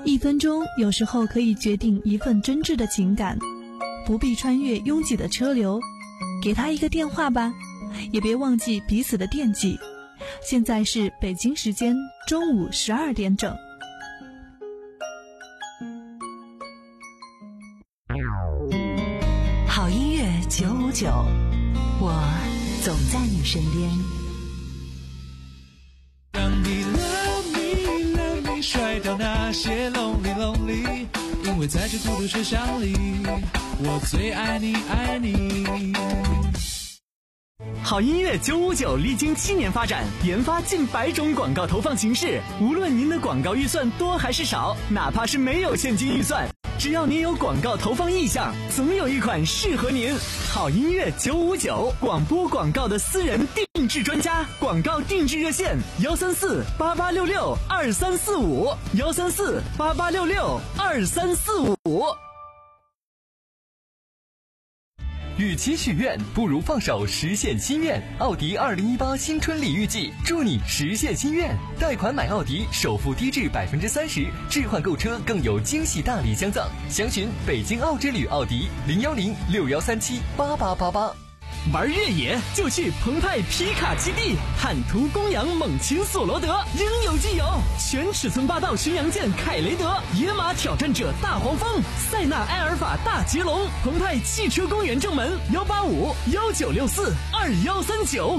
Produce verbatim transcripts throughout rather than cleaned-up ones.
一分钟有时候可以决定一份真挚的情感，不必穿越拥挤的车流，给他一个电话吧，也别忘记彼此的惦记。现在是北京时间中午十二点整。 好音乐九五九，我总在你身边。 让你 love me love me 甩掉那些 lonely lonely， 因为在这孤独车厢里，我最爱你爱你。 好音乐九五九历经七年发展，研发近百种广告投放形式。无论您的广告预算多还是少，哪怕是没有现金预算，只要您有广告投放意向，总有一款适合您。好音乐九五九，广播广告的私人定制专家，广告定制热线幺三四八八六六二三四五幺三四八八六六二三四五。 与其许愿，不如放手实现心愿。奥迪二零一八新春礼遇季，祝你实现心愿。贷款买奥迪，首付低至百分之三十，置换购车更有惊喜大礼相赠。详询北京奥之旅奥迪零幺零六幺三七八八八八。 玩越野就去澎湃皮卡基地，坦途公羊猛禽索罗德应有尽有，全尺寸霸道巡洋舰凯雷德，野马挑战者大黄蜂，塞纳埃尔法大捷龙，澎湃汽车公园正门幺八五幺九六四二幺三九。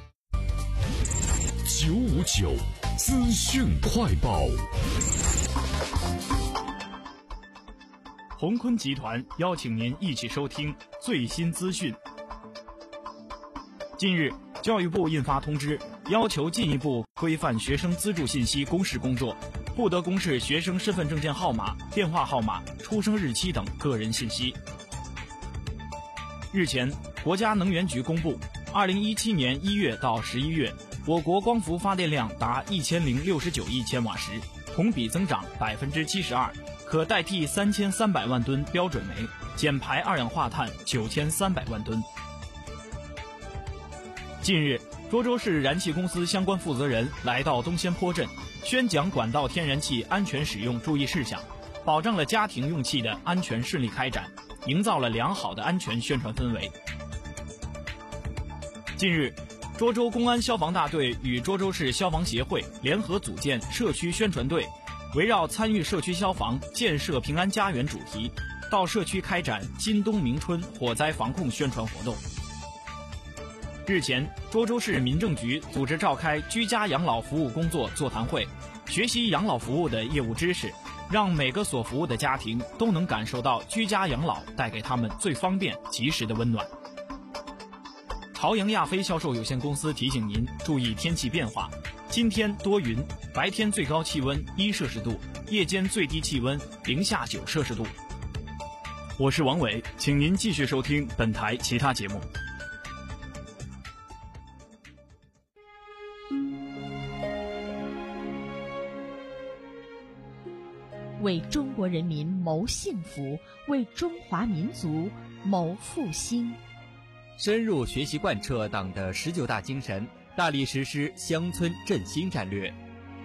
九五九资讯快报。 鸿坤集团邀请您一起收听最新资讯。近日，教育部印发通知，要求进一步规范学生资助信息公示工作，不得公示学生身份证件号码、电话号码、出生日期等个人信息。日前，国家能源局公布，二零一七年一月到十一月，我国光伏发电量达一千零六十九亿千瓦时，同比增长百分之七十二，可代替三千三百万吨标准煤，减排二氧化碳九千三百万吨。近日，涿州市燃气公司相关负责人来到东仙坡镇，宣讲管道天然气安全使用注意事项，保障了家庭用气的安全顺利开展，营造了良好的安全宣传氛围。近日，涿州公安消防大队与涿州市消防协会联合组建社区宣传队，围绕参与社区消防、建设平安家园主题，到社区开展今冬明春火灾防控宣传活动。日前，涿州市民政局组织召开居家养老服务工作座谈会，学习养老服务的业务知识，让每个所服务的家庭都能感受到居家养老带给他们最方便、及时的温暖。朝阳亚飞销售有限公司提醒您注意天气变化，今天多云，白天最高气温一摄氏度，夜间最低气温零下九摄氏度。我是王伟，请您继续收听本台其他节目。 为中国人民谋幸福，为中华民族谋复兴。 深入学习贯彻党的十九大精神，大力实施乡村振兴战略。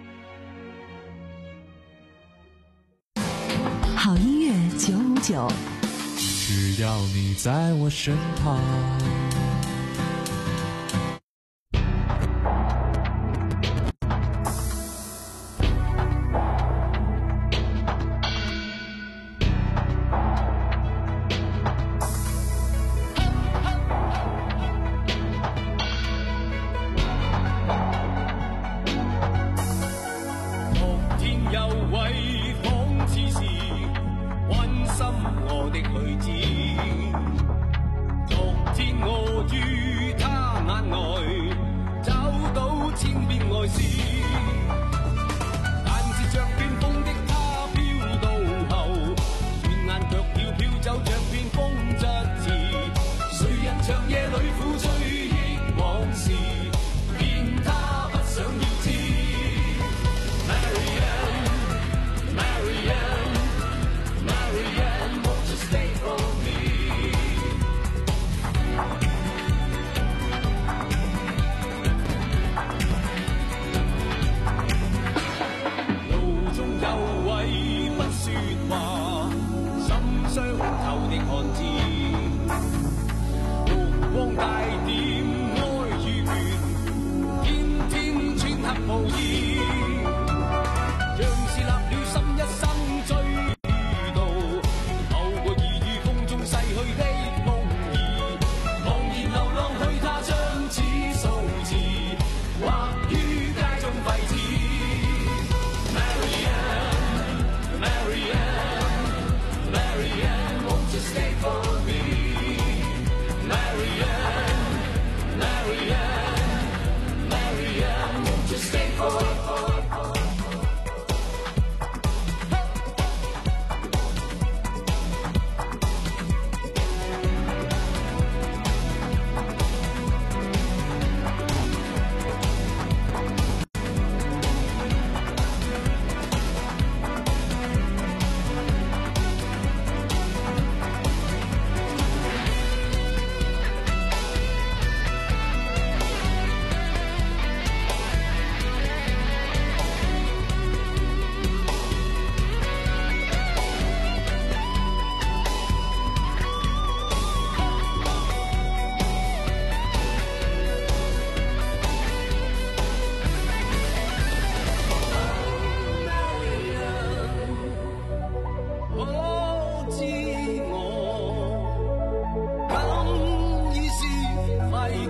好音乐九五九， 只要你在我身旁。 我的女子，昨天我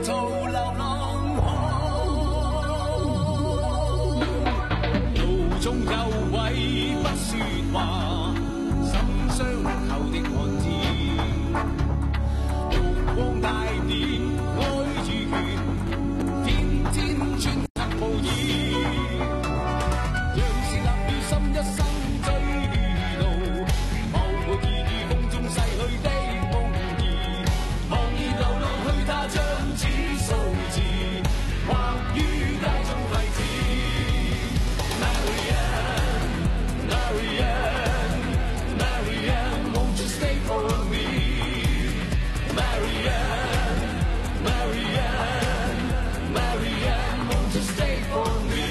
做流浪汉。路中有位不说话，心相扣的漢子，目光帶點愛如血，天天穿行無疑。讓是立了心一生追路，無沒意義風中逝去的夢兒，茫然流浪去他將此數字，畫於街中廢紙。Marianne, Marianne, Marianne, won't you stay for me? Marianne, Marianne, Marianne, won't you stay for me?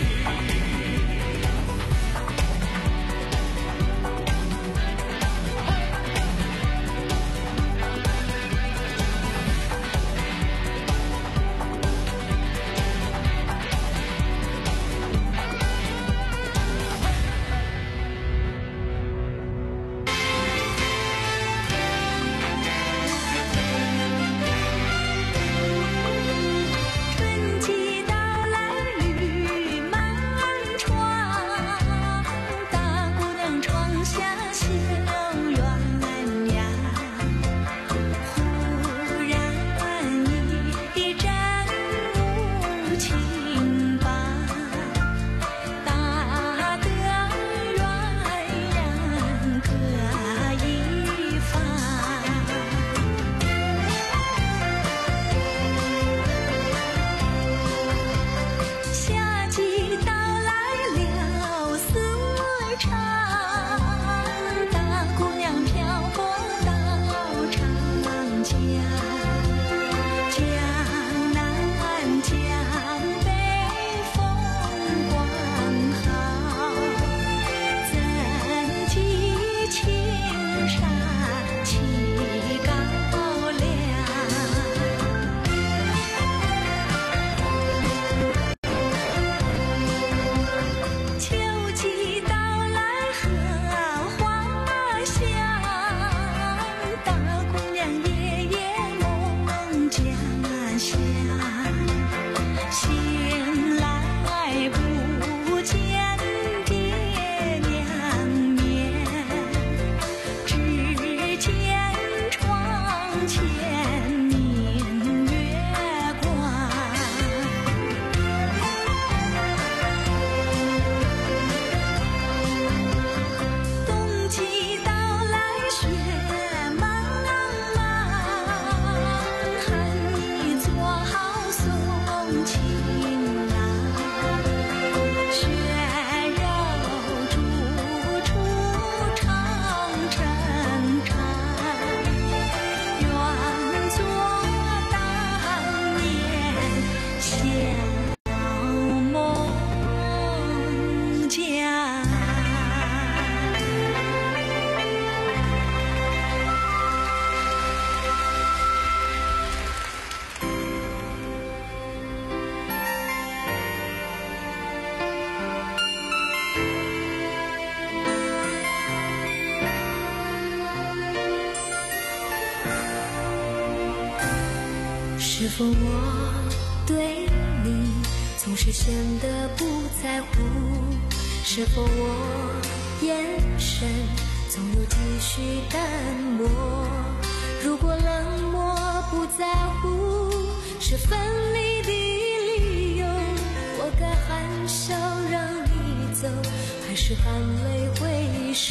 是否我对你总是显得不在乎？是否我眼神总有几许淡漠？如果冷漠不在乎是分离的理由，我该含笑让你走，还是含泪挥手？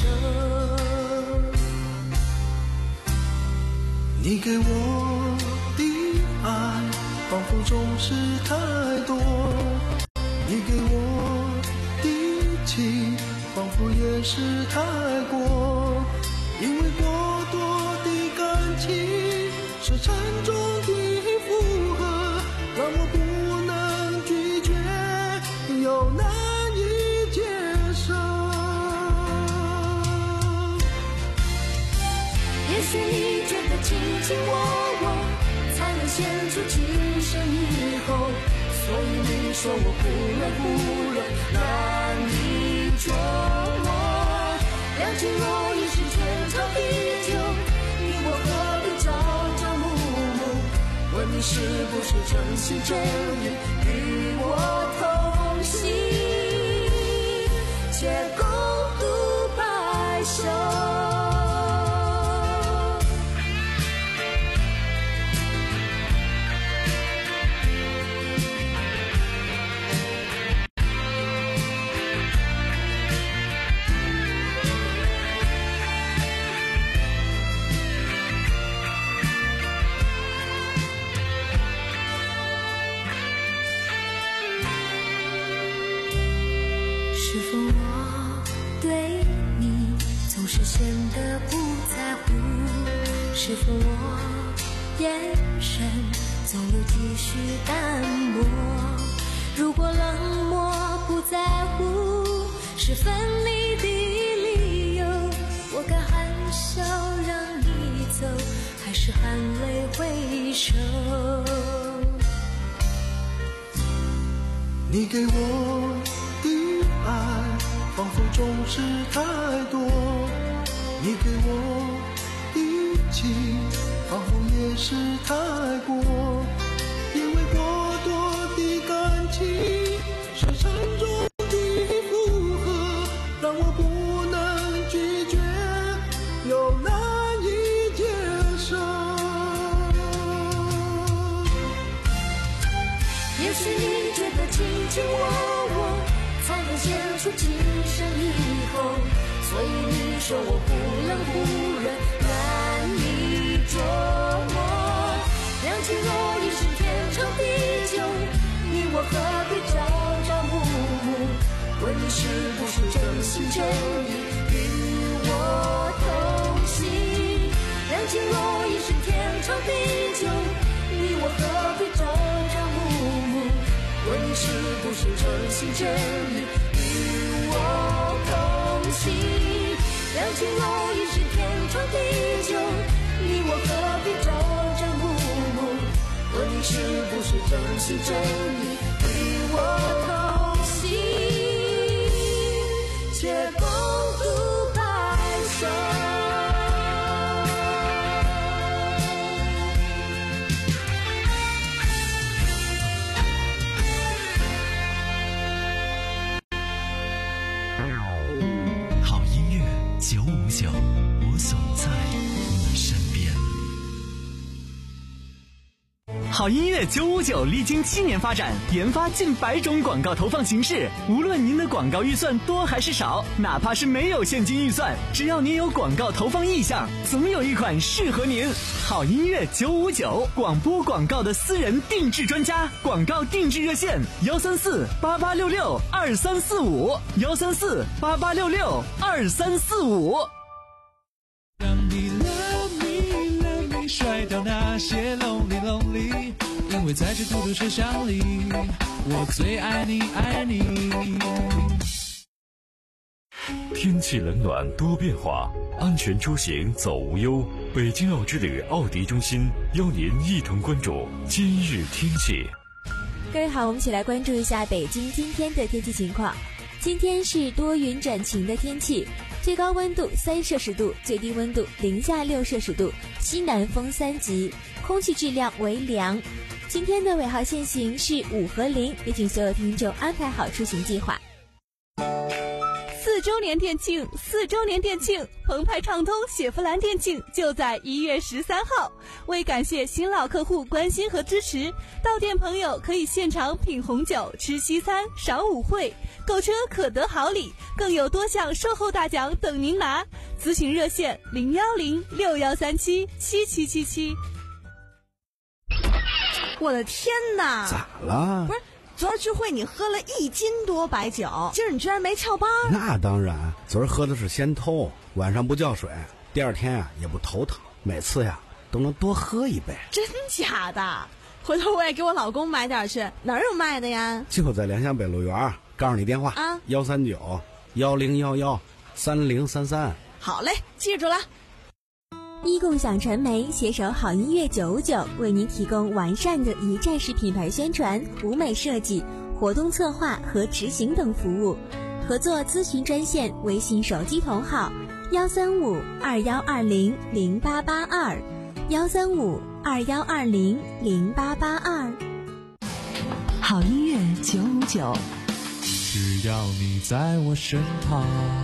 你给我的爱仿佛总是太多，你给我的情仿佛也是太过，因为过多的感情是沉重的负荷，让我不能拒绝，又难以接受。 也许你觉得卿卿我我才能显出情深以后，所以你说我不冷不热，难以捉摸。两情若已是春潮依旧，你我何必朝朝暮暮？问你是不是真心真意与我同行，且共度白首。是否我对你总是显得不在乎？是否我眼神总有几许淡漠？如果冷漠不在乎是分离的理由，我该含笑让你走，还是含泪回首？ 你给我的爱仿佛总是太多，你给我的情仿佛也是太过，因为过多的感情是沉重的负荷，让我不能拒绝又难以接受。 也许你觉得卿卿我我才能显出今生以后，所以你说我忽冷忽热难以捉摸。两情若已是天长地久，你我何必朝朝暮暮？问你是不是真心真意与我同行？两情若已是天长地久，你我何必朝朝暮暮？问你是不是真心真意与我同行？两情若已是天长地久，你我何必朝朝暮暮？问你是不是真心真意与我同行？且共度白首。 九五九，我总在你身边。好音乐九五九历经七年发展，研发近百种广告投放形式。无论您的广告预算多还是少，哪怕是没有现金预算，只要您有广告投放意向，总有一款适合您。好音乐九五九，广播广告的私人定制专家，广告定制热线：幺三四八八六六二三四五，幺三四八八六六二三四五。 让你 love me love me 甩掉那些 lonely lonely， 因为在这孤独车厢里，我最爱你爱你。 天气冷暖多变化，安全出行走无忧。北京奥之旅奥迪中心邀您一同关注今日天气。 各位好，我们一起来关注一下北京今天的天气情况。今天是多云转晴的天气，最高温度三摄氏度，最低温度零下六摄氏度，西南风三级，空气质量为良。今天的尾号限行是五和零，也请所有听众安排好出行计划。 四周年店庆，四周年店庆，澎湃畅通雪佛兰店庆就在一月十三号。为感谢新老客户关心和支持，到店朋友可以现场品红酒、吃西餐、赏舞会，购车可得好礼，更有多项售后大奖等您拿。咨询热线零幺零六幺三七七七七七。 我的天哪！ 咋了？ 不是。昨儿聚会你喝了一斤多白酒，今儿你居然没翘班？ 那当然，昨儿喝的是仙偷，晚上不叫水，第二天啊也不头疼，每次呀都能多喝一杯。 真假的？回头我也给我老公买点去，哪儿有卖的呀？ 就在联想北路园，告诉你电话啊，幺三九幺零幺幺三零三三。 好嘞，记住了。 一共享传媒携手好音乐九五九，为您提供完善的一站式品牌宣传、舞美设计、活动策划和执行等服务。合作咨询专线：微信手机同号幺三五二幺二零零八八二，幺三五二幺二零零八八二。 好音乐九五九， 只要你在我身旁。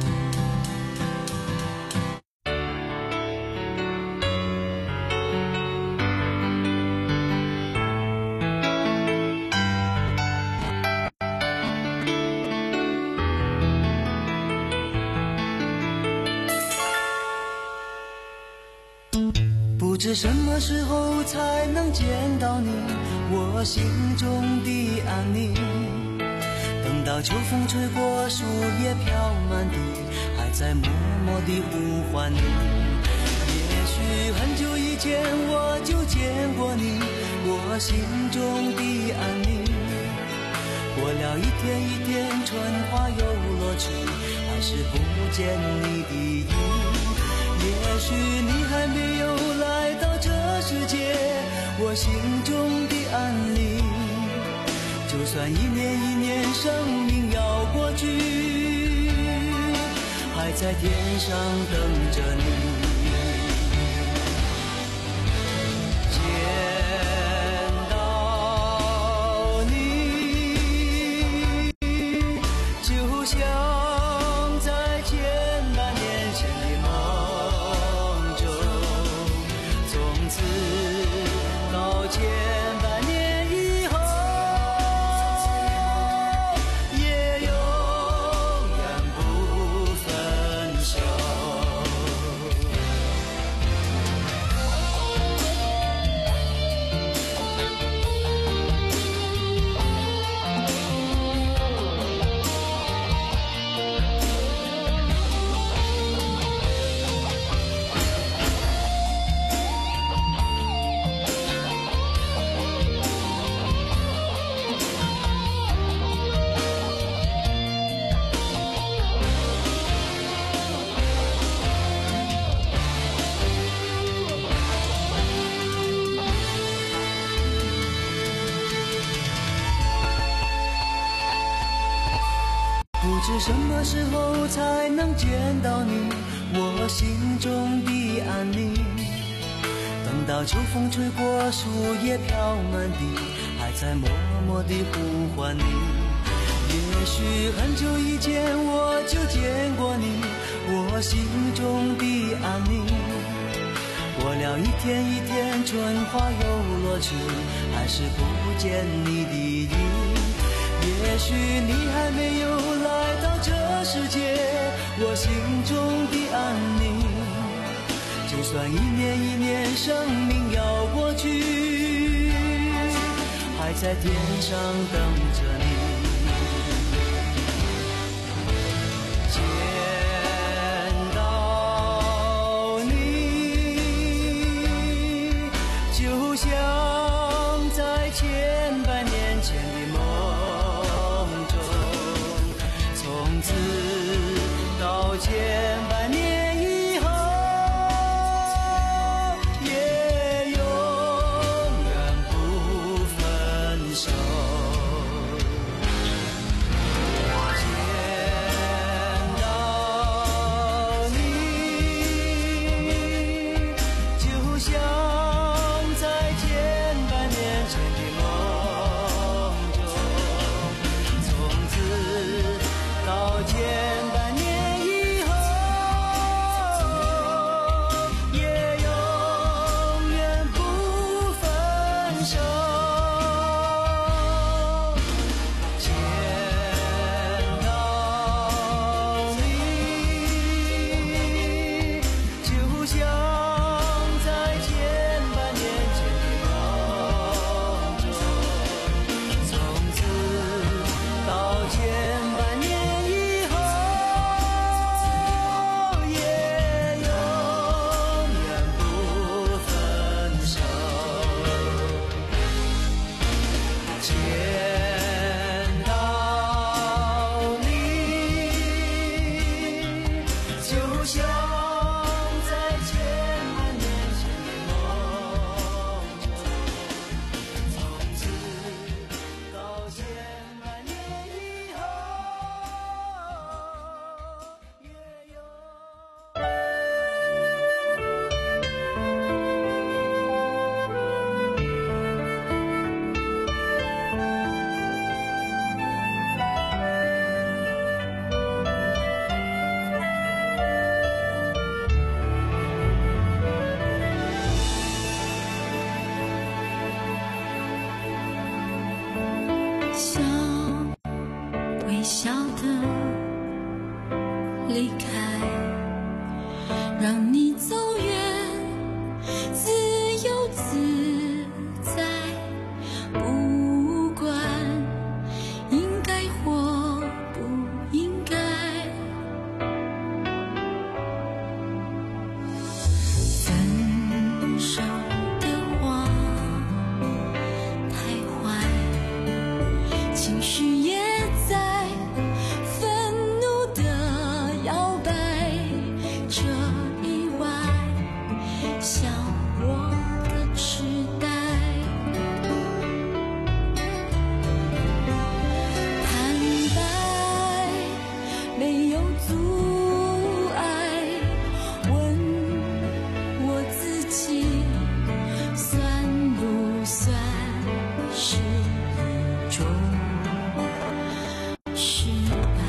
不知什么时候才能见到你，我心中的安宁。等到秋风吹过，树叶飘满地，还在默默地呼唤你。也许很久以前我就见过你，我心中的安宁。过了一天一天，春花又落去，还是不见你的影。也许你还没有来到这世界，我心中的安宁。就算一年一年生命要过去，还在天上等着你。见到你，就像在千百年前的梦。千百年以后，也永远不分手。不知什么时候才能见到你，我心中的安宁。等到秋风吹过，树叶飘满地，还在默默地呼唤你。也许很久以前我就见过你，我心中的安宁。过了一天一天，春花又落去，还是不见你的影。也许你还没有来到这世界，我心中的安宁。就算一年一年生命要过去，还在天上等着你。见到你，就像在千百年前的梦。到千百年以后，也永远不分手。见到你，就像在千百年前的梦中，从此到千百年。 笑，微笑的离开，让你走远，自由自在，不管应该或不应该。分手的话太坏，情绪也在愤怒的摇摆，这意外像我的痴呆。坦白没有阻碍，问我自己算不算是一种失败？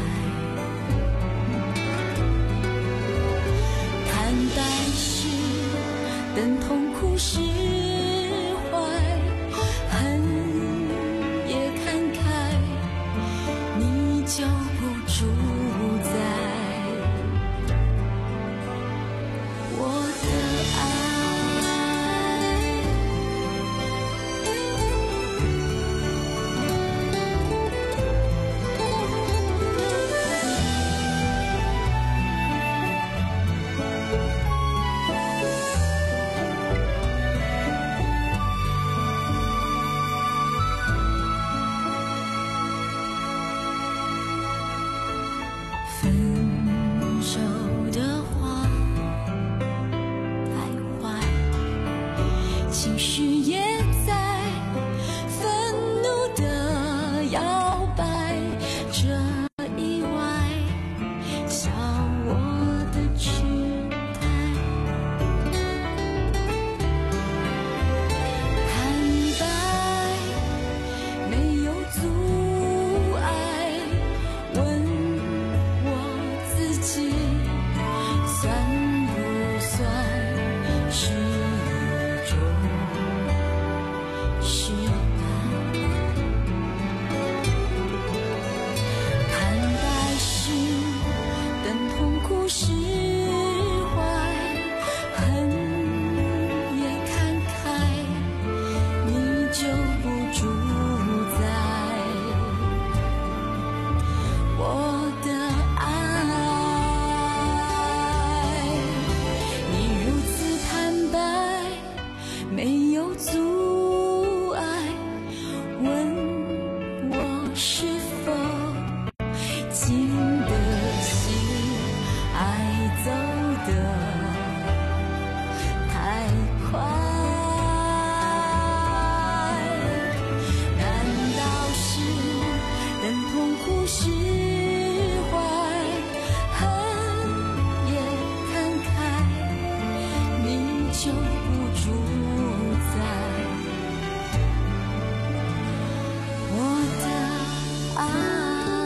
坦白时等痛苦释怀，恨也看开，你就不主宰我的爱。分手的话太坏，情绪也在愤怒的摇摆，这意外像我的痴呆。坦白没有阻碍，问我自己算不算是一种失败？坦白时等痛苦释怀，恨也看开，你就不主宰我的爱。你如此坦白，没有阻碍，问我是否经得起爱走得太快？难道是等痛苦释怀，恨也看开，你就不主宰我的爱？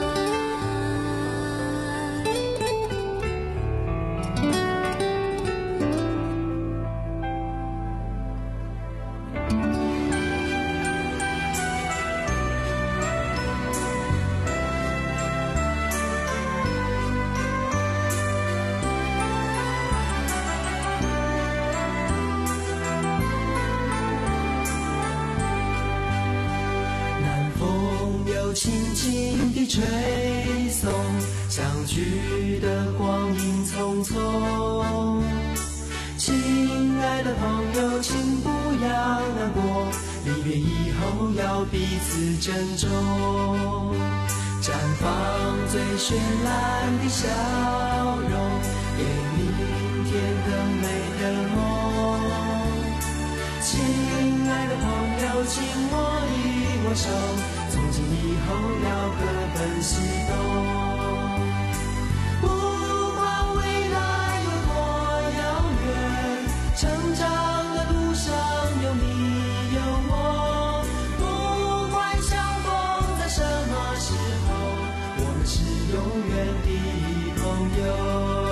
南风又轻轻地吹送，相聚的光阴匆匆。亲爱的朋友，请不要难过，离别以后要彼此珍重，绽放最绚烂的笑容，给明天更美的梦。亲爱的朋友，请握一握手，从今以后要各奔西东。不管未来有多遥远，成长的路上有你有我。不管相逢在什么时候，我们是永远的朋友。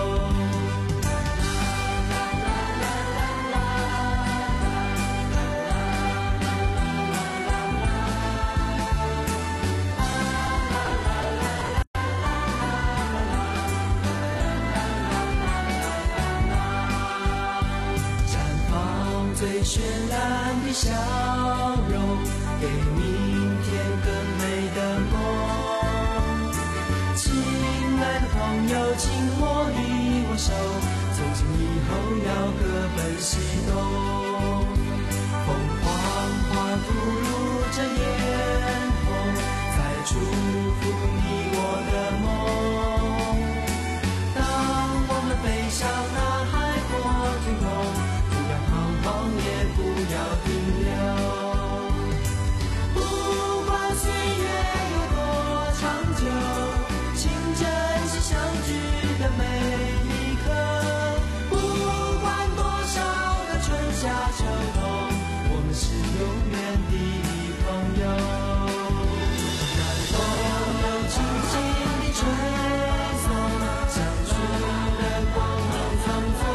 笑容，给明天更美的梦。亲爱的朋友，请握一握手，从今以后要各奔西东。凤凰花吐露着嫣红，在祝福你我的梦。当我们飞向那海阔天空，不要彷徨，也不要停留。不管岁月有多长久，请珍惜相聚的每一刻。不管多少个春夏秋冬，我们是永远的朋友。让风轻轻地吹送，像春的光芒匆匆。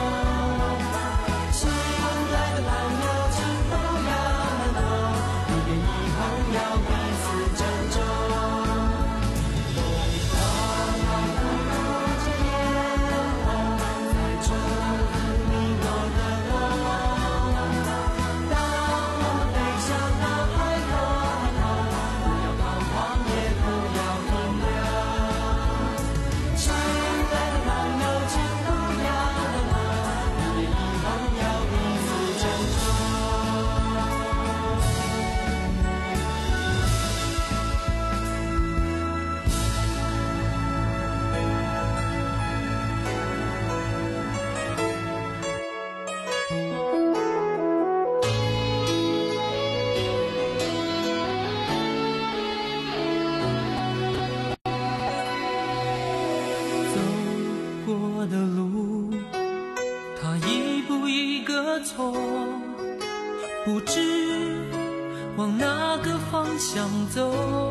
亲爱的朋友，请不要难过，离别以后要彼此珍重。风花花吐露着嫣红，在祝福你我的梦。当我们飞向那海阔天空，不要彷徨，也不要停留。亲爱的朋友，请不要难过，离别以后要彼此珍重。走过的路，它一步一个错，不知往哪个方向走。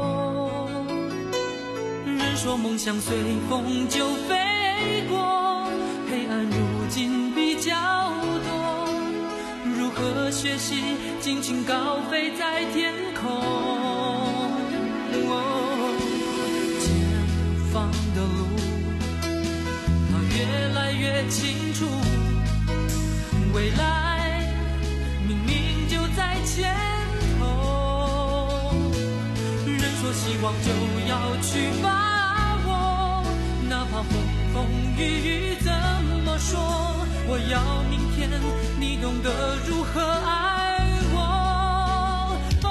人说梦想随风就飞过，黑暗如今比较多，如何学习尽情高飞在天空？哦，前方的路它越来越清楚，未来明明就在前头。人说希望就要去把握，哪怕风风雨雨怎么说，我要明天你懂得如何爱我。哦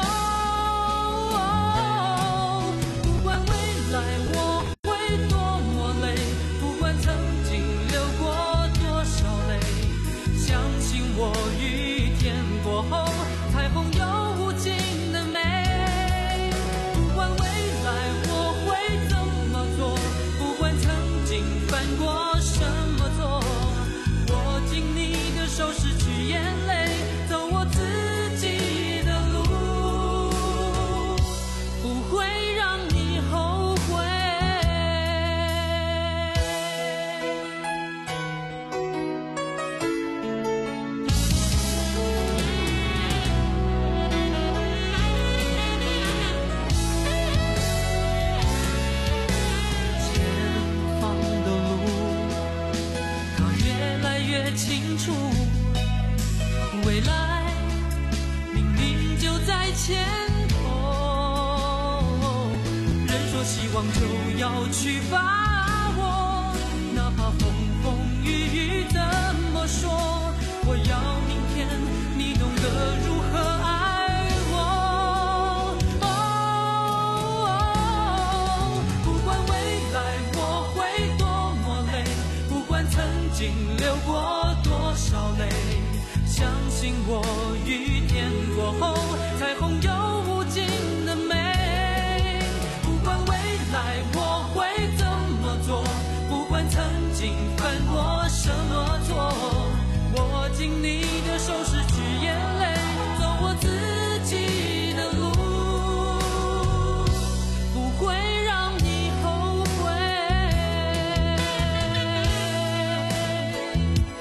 哦，不管未来我会多么累，不管曾经流过多少泪，相信我，雨天过后彩虹有无尽的美。不管未来我会怎么做，不管曾经犯过什么错，握紧你的手，失去眼泪，走我自己的路，不会让你后悔。前方的路它越来越清楚，未来明明就在前头。人说希望就要去把握，哪怕风风雨雨怎么说，我要明天你懂得如何爱我。哦哦，不管未来我会多么累，不管曾经流过多少泪，相信我，雨天过后彩虹有无尽的美。不管未来我会怎么做，不管曾经犯过什么错，握紧你的手，失去眼泪，走我自己的路，不会让你后悔。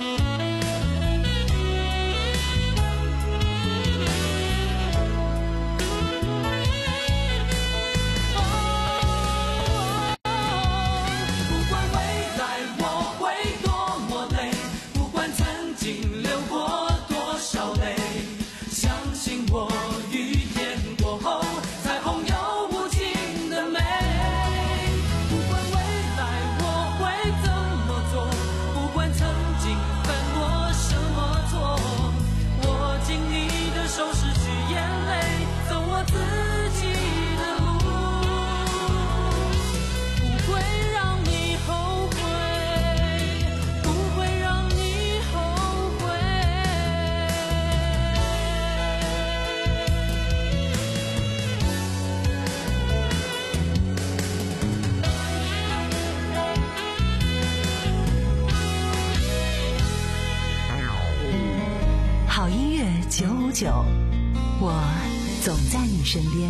九，我总在你身边。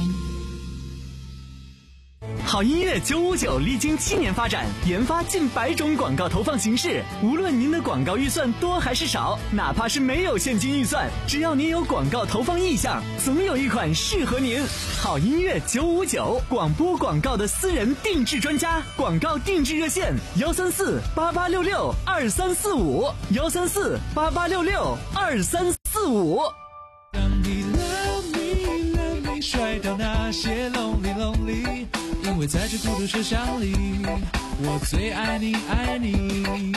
好音乐九五九历经七年发展，研发近百种广告投放形式。无论您的广告预算多还是少，哪怕是没有现金预算，只要您有广告投放意向，总有一款适合您。好音乐九五九，广播广告的私人定制专家，广告定制热线：幺三四八八六六二三四五，幺三四八八六六二三四五。 让你 love me love me 甩掉那些 lonely lonely， 因为在这孤独车厢里，我最爱你爱你。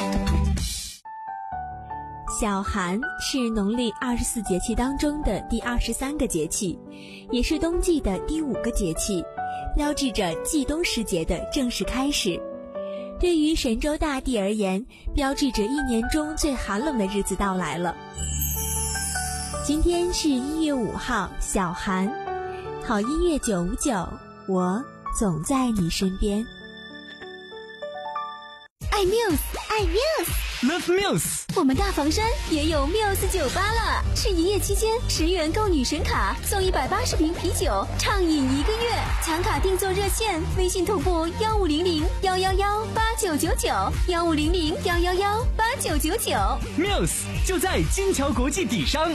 小寒是农历二十四节气当中的第二十三个节气，也是冬季的第五个节气，标志着季冬时节的正式开始。对于神州大地而言，标志着一年中最寒冷的日子到来了。今天是一月五号，小寒。好音乐九五九，我总在你身边。 爱 Muse， 爱 Muse，Love Muse。 我们大房山也有 Muse 酒吧了，是营业期间十元购女神卡送一百八十瓶啤酒，畅饮一个月。抢卡订座热线：微信同步幺五零零幺幺幺八九九九，幺五零零幺幺幺八九九九。 Muse 就在金桥国际底商。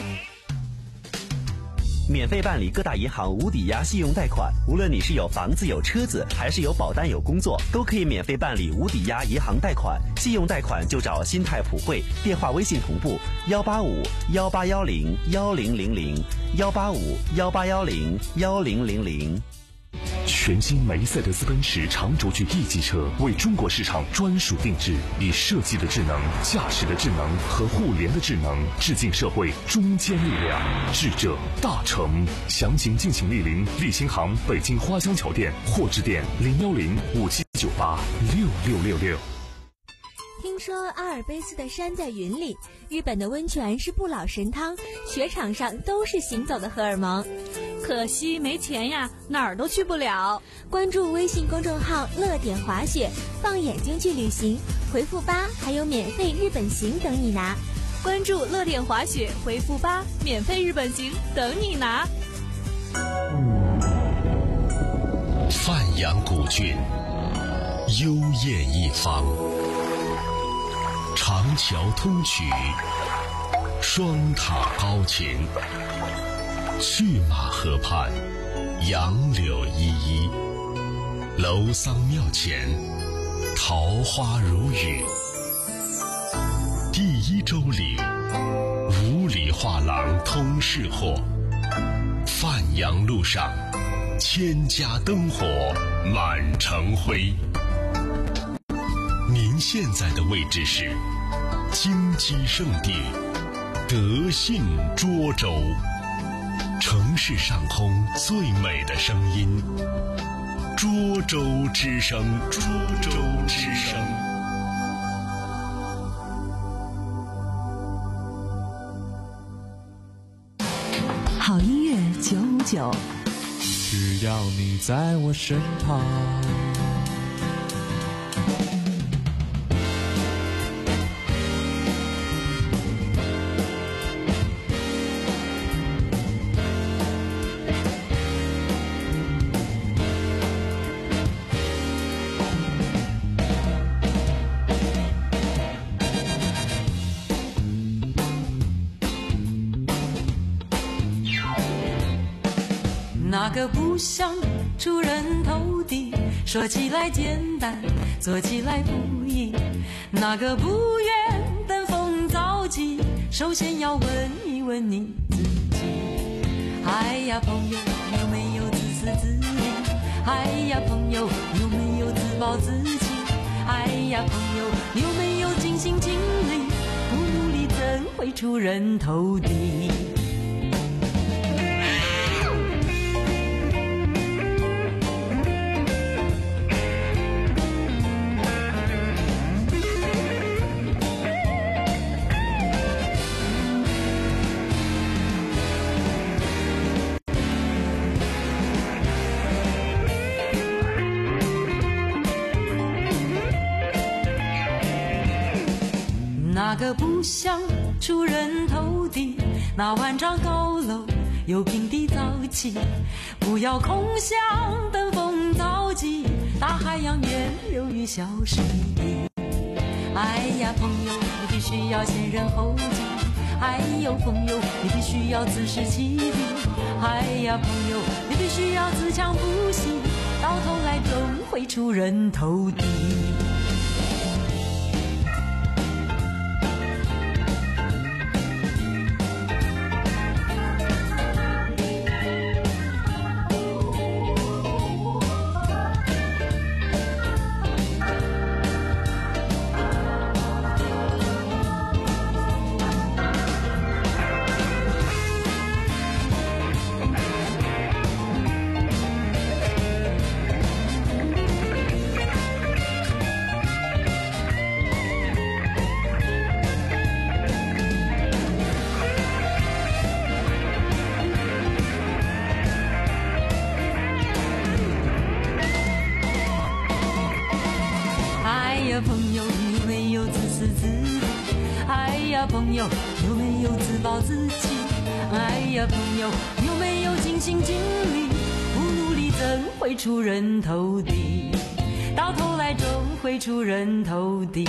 免费办理各大银行无抵押信用贷款，无论你是有房子有车子，还是有保单有工作，都可以免费办理无抵押银行贷款。信用贷款就找新泰普惠，电话微信同步幺八五幺八幺零幺零零零幺八五幺八幺零幺零零零。 全新梅赛德斯奔驰长轴距 E 级车为中国市场专属定制，以设计的智能、驾驶的智能和互联的智能，致敬社会中坚力量，智者大成。详情敬请莅临立新行北京花乡桥店，或致电零幺零五七九八六六六六。 听说阿尔卑斯的山在云里，日本的温泉是不老神汤，雪场上都是行走的荷尔蒙。 可惜没钱呀，哪儿都去不了。 关注微信公众号乐点滑雪，放眼睛去旅行，回复八还有免费日本行等你拿。 关注乐点滑雪，回复八，免费日本行等你拿。 范阳古郡，幽艳一方，长桥通衢，双塔高擎，去马河畔，杨柳依依，楼桑庙前，桃花如雨。第一州里，五里画廊通市货，范阳路上，千家灯火满城辉。您现在的位置是金鸡圣地德信涿州，城市上空最美的声音，涿州之声，涿州之声。 好音乐九五九， 只要你在我身旁。 那个不想出人头地，说起来简单，做起来不易。那个不愿登峰造极，首先要问一问你自己。哎呀朋友，有没有自私自利？哎呀朋友，有没有自暴自弃？哎呀朋友，有没有尽心尽力？不努力怎会出人头地？那个不想出人头地， 那万丈高楼有平地早起，不要空想登峰造极，大海洋源流于小水滴。哎呀朋友，你必须要先人后己，哎呦朋友，你必须要自食其力，哎呀朋友，你必须要自强不息，到头来终会出人头地。朋友，有没有自私自利？哎呀，朋友，有没有自暴自弃？哎呀，朋友，有没有尽心尽力？不努力怎会出人头地？到头来终会出人头地。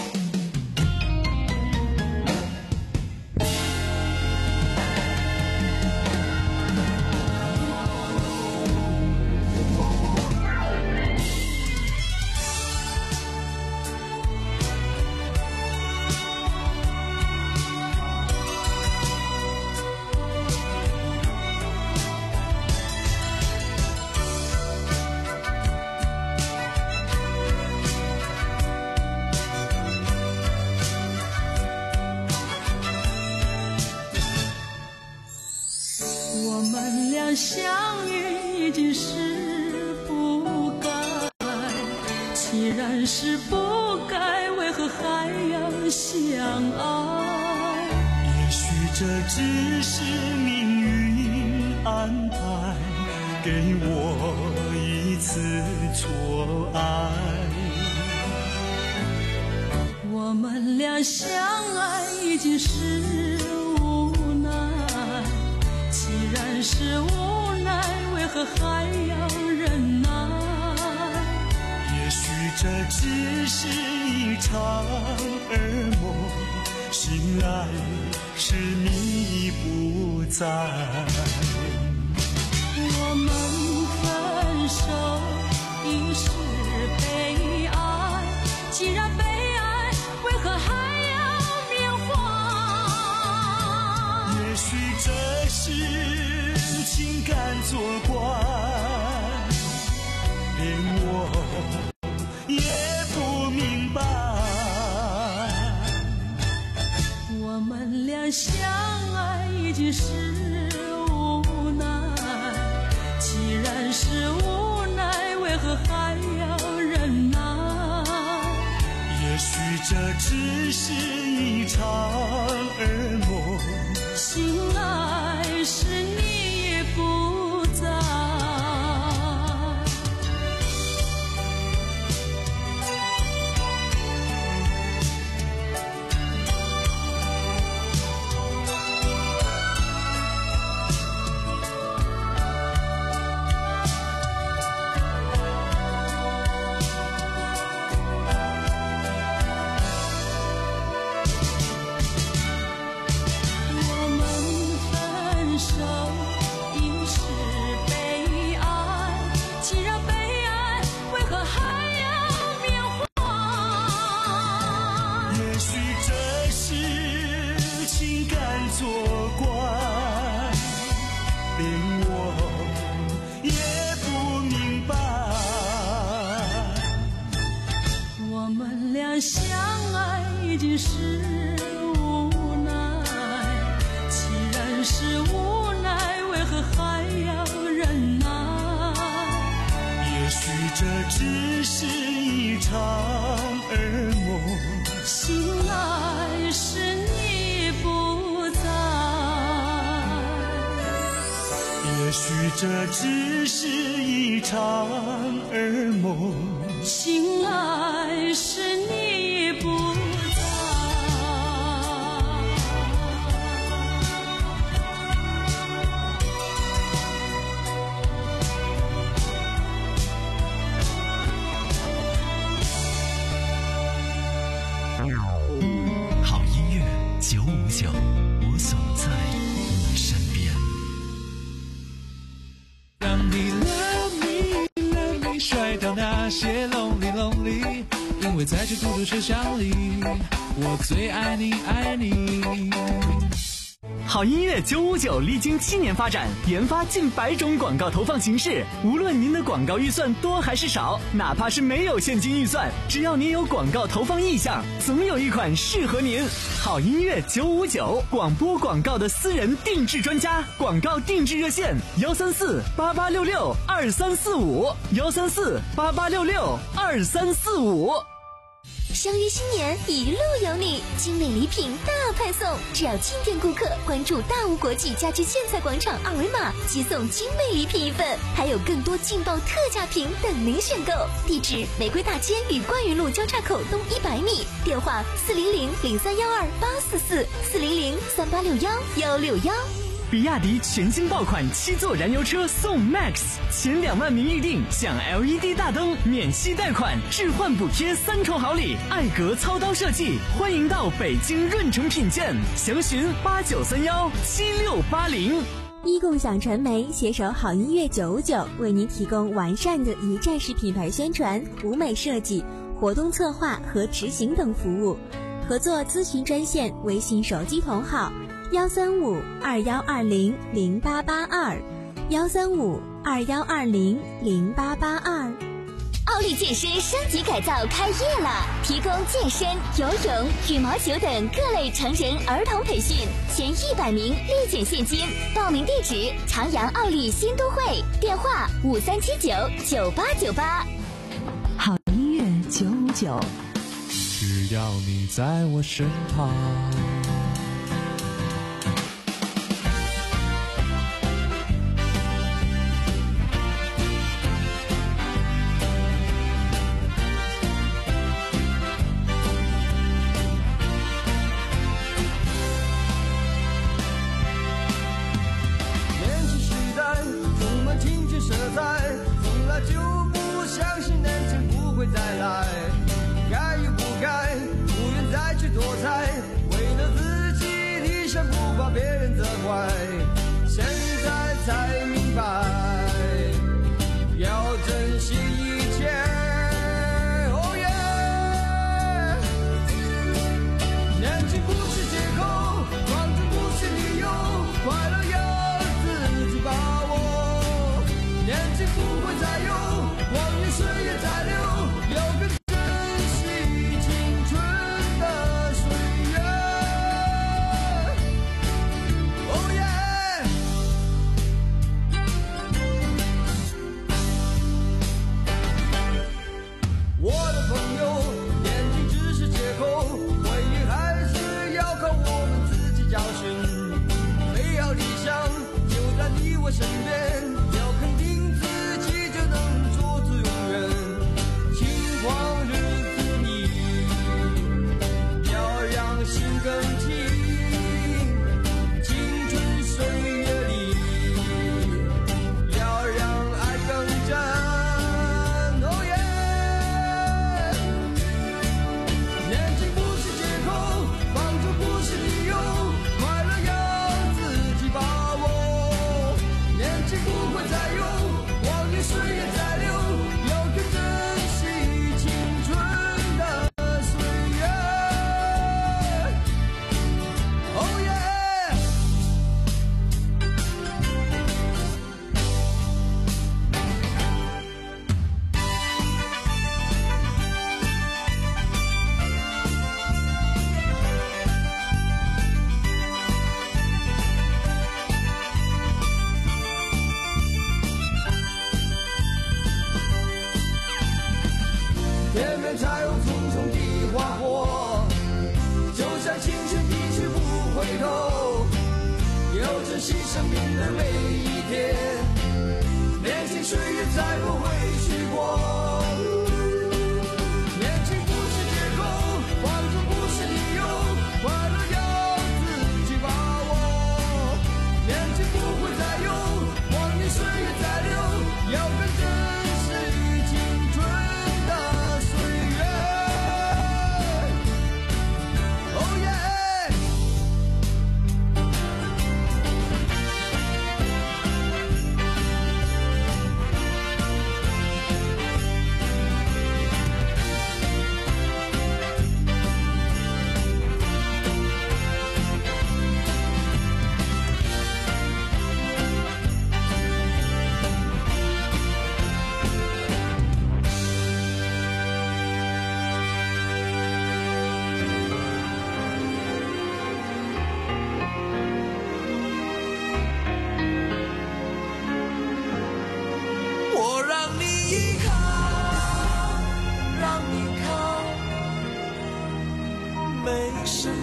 相遇已经是不该，既然是不该，为何还要相爱？ 也许这只是命运安排，给我一次错爱。 我们俩相爱已经是无奈，既然是无奈，为何还要忍耐？ 也许这只是一场噩梦，醒来时你不在。 我们分手已是悲哀，既然悲哀，为何还要缅怀？ 也许这是情感作怪，连我也不明白。 我们俩相爱已经是无奈，既然是无奈，为何还要忍耐？ 也许这只是一场噩梦， 醒来时你不在。相爱已经是无奈，既然是无奈，为何还要忍耐？ 也许这只是一场噩梦， 醒来时你不在。 也许这只是一场噩梦， 醒来时你不在。 甩掉那些 lonely lonely， 因为在这孤独车厢里，我最爱你爱你。 好音乐九五九历经七年发展，研发近百种广告投放形式。无论您的广告预算多还是少，哪怕是没有现金预算，只要您有广告投放意向，总有一款适合您。好音乐九五九，广播广告的私人定制专家，广告定制热线：幺三四八八六六二三四五，幺三四八八六六二三四五。 相约新年，一路有你，精美礼品大派送，只要进店顾客关注大吴国际家居建材广场二维码，即送精美礼品一份，还有更多劲爆特价品等您选购。地址：玫瑰大街与冠云路交叉口东一百米，电话：四零零零三幺二八四四，四零零三八六幺幺六幺。 比亚迪全新爆款七座燃油车送 Max， 前两万名预定享 L E D 大灯、免息贷款、置换补贴三重好礼，艾格操刀设计，欢迎到北京润城品鉴，详询八九三幺七六八零。 一共享传媒携手好音乐九五九，为您提供完善的一站式品牌宣传、舞美设计、活动策划和执行等服务。合作咨询专线：微信手机同号。幺三五二幺二零零八八二，幺三五二幺二零零八八二。 奥利健身升级改造开业了，提供健身、游泳、羽毛球等各类成人儿童培训，前一百名立减现金。报名地址：长阳奥利新都会，电话：五三七九九八九八。 好音乐九五九， 只要你在我身旁。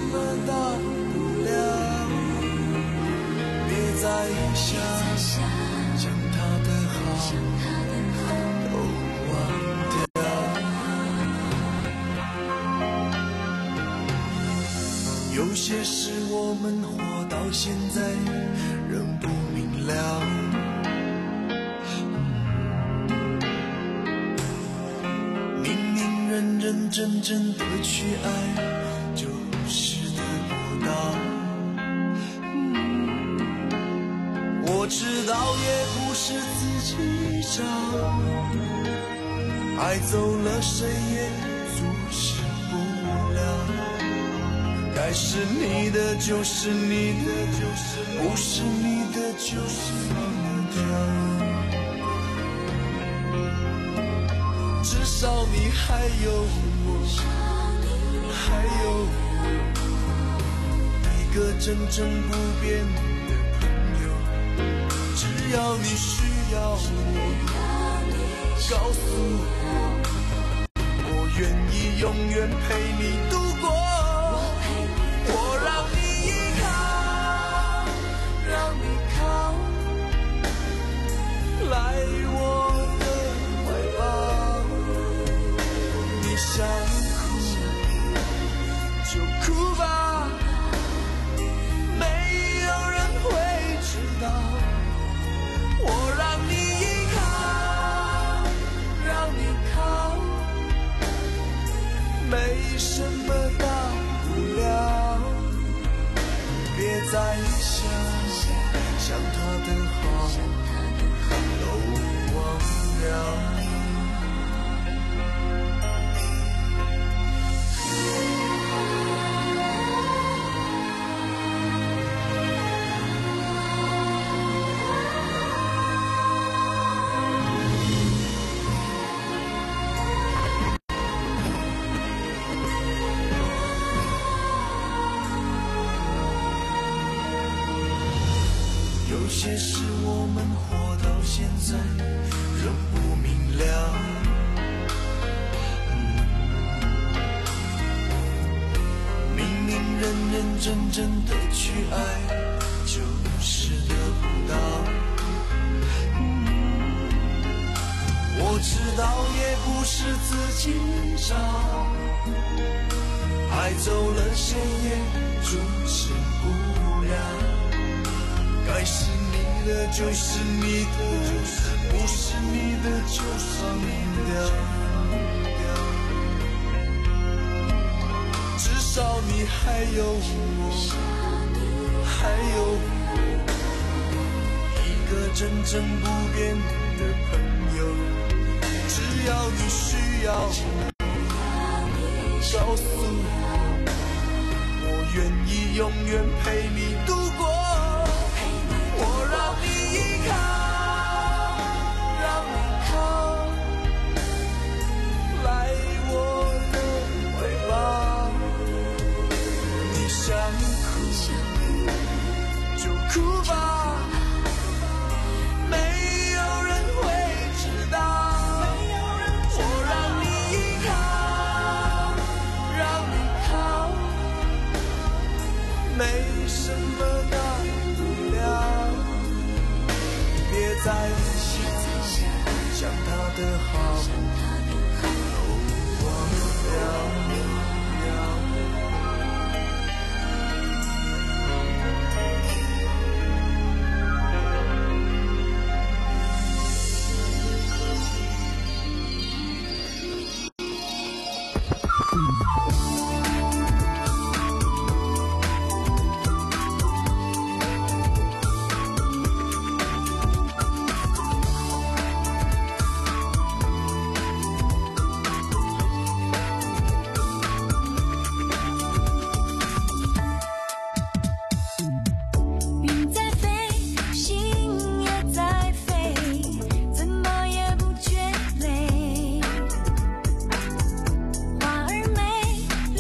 么大不了，别再想将他的好都忘掉。有些事我们活到现在仍不明了，明明认认真真的去爱，就是得不到。我知道也不是自己找，爱走了谁也阻止不了。该是你的就是你的，不是你的就是放掉。至少你还有我，还有一个真正不变的朋友。只要你需要我，告诉我，我愿意永远陪你度过。我让你依靠，让你靠，来我的怀抱。你想哭就哭吧，没有人会知道。我让你依靠，让你靠，没什么大不了。别再想想他的好都忘了。有些事我们活到现在仍不明了，明明认认真真的去爱，就是得不到。我知道也不是自己找，爱走了谁也阻止不了。该是你的就是你的，不是你的就放掉。至少你还有我，还有一个真正不变的朋友。只要你需要我，告诉我，我愿意永远陪你度过。我让你依靠，让你靠，来我的怀抱。你想哭就哭吧，没有人会知道。我让你依靠，让你靠，没什么大不了。别再想想他的好都忘了。 花儿美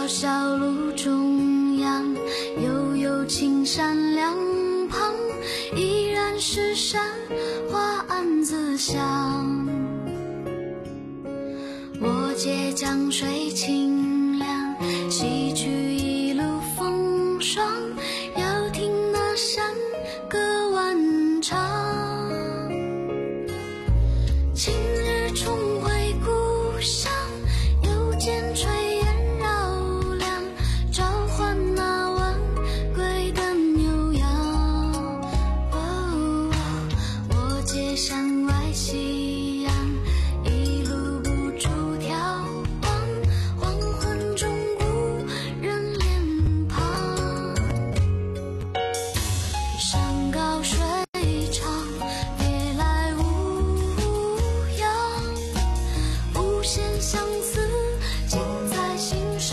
小路中央，悠悠青山两旁，依然是山花暗自香。我借江水清凉，洗去一路风霜，要听那山歌万唱。今日重回故乡，又见炊烟绕梁，召唤那晚归的牛羊。哦，我借山外夕阳，一路不住眺望，黄昏中故人脸庞。山高水长，别来无恙，无限相思尽在心上。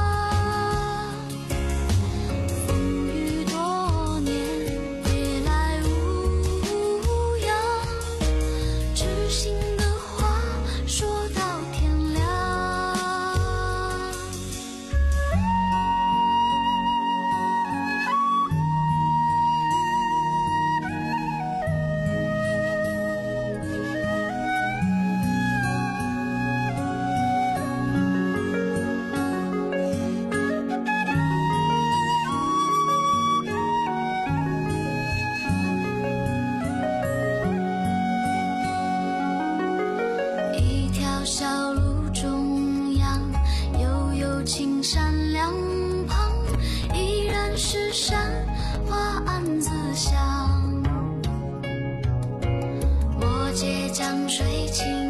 风雨多年，别来无恙，痴心的话说到天亮。一条小路中央，悠悠青山两旁，依然是山花暗自香。我借江水清